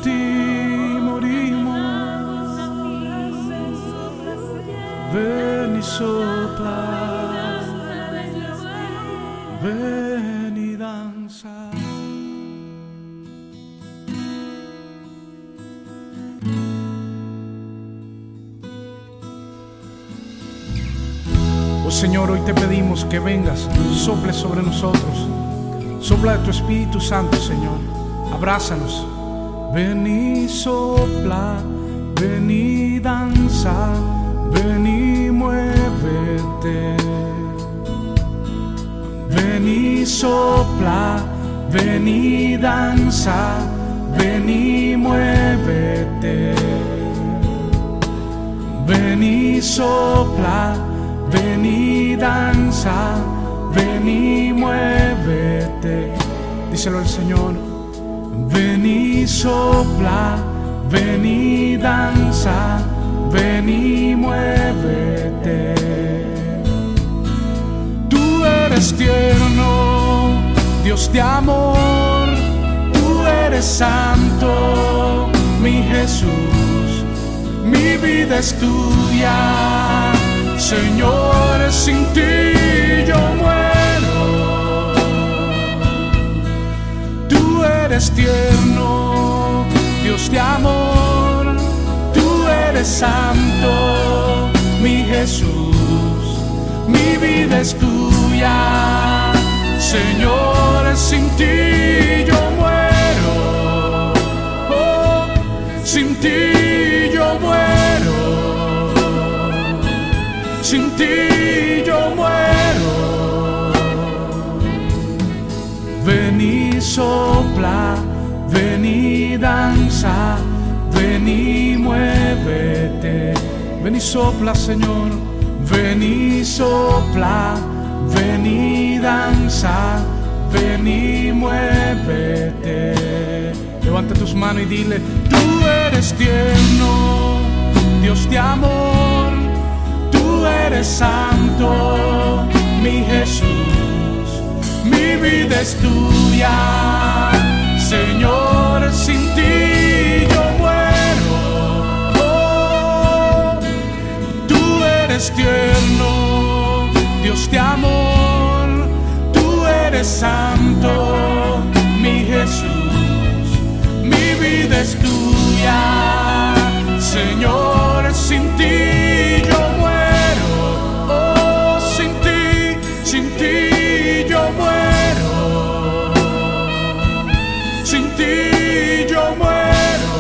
ti morimos. Ven y sopla, ven y danza. Oh Señor, hoy te pedimos que vengas, sople sobre nosotros, sopla de tu Espíritu Santo, Señor, abrázanos. Ven y sopla, ven y danza, ven y muévete. Ven y sopla, ven y danza, ven y muévete. Ven y sopla, ven y danza, ven y muévete. Díselo al Señor. Ven y sopla, ven y danza, ven y muévete. Tú eres tierno, Dios de amor. Tú eres santo, mi Jesús. Mi vida es tuya, Señor, sin ti yo muero. Tú eres tierno, Dios de amor. Tú eres santo, mi Jesús. Mi vida es tuya, Señor, sin ti yo muero. Oh, sin ti yo muero. Sin ti yo muero. Ven y sopla, ven y danza, ven y muévete. Ven y sopla, Señor. Ven y sopla, ven y danza, ven y muévete. Levanta tus manos y dile: tú eres tierno, Dios de amor. Tú eres santo, mi Jesús. Mi vida es tuya, Señor, sin ti yo muero. Oh, tú eres tierno, Dios de amor. Tú eres santo, mi Jesús. Mi vida es tuya, Señor, sin ti yo muero. Sin ti yo muero, sin ti yo muero.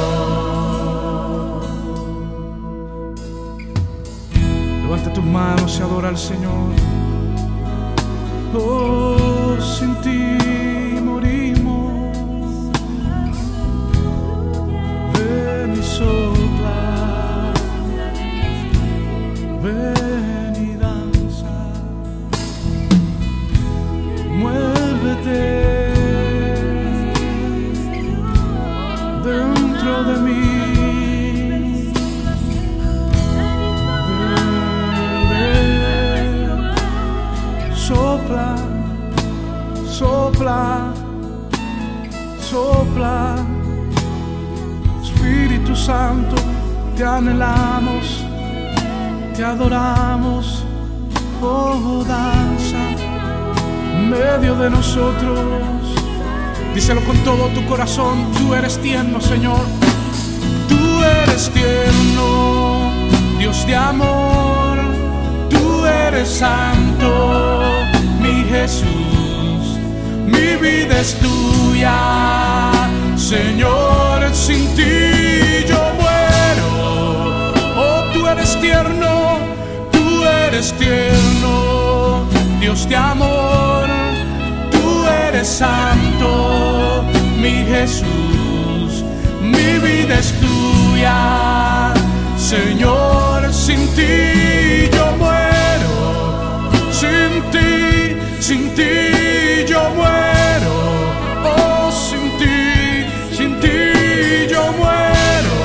Levanta tus manos y adora al Señor. Oh, sin ti morimos. Ven y sopla, ven y danza. Muévete dentro de mí. Ven, sopla, sopla, sopla. Espíritu Santo, te anhelamos, te adoramos. Oh, danza en medio de nosotros. Díselo con todo tu corazón. Tú eres tierno, Señor. Tú eres tierno, Dios de amor. Tú eres santo, mi Jesús. Mi vida es tuya, Señor, sin ti yo muero. Oh, tú eres tierno, tú eres tierno, Dios de amor. Tú eres santo, mi Jesús. Mi vida es tuya, Señor, sin ti yo muero. Sin ti yo muero. Oh, sin ti yo muero.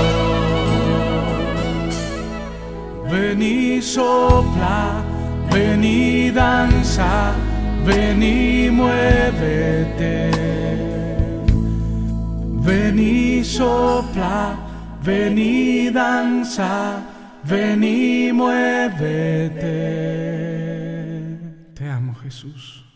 Ven y sopla, ven y danza, ven y muévete. Ven y y sopla, ven y danza, ven y muévete. Te amo, Jesús.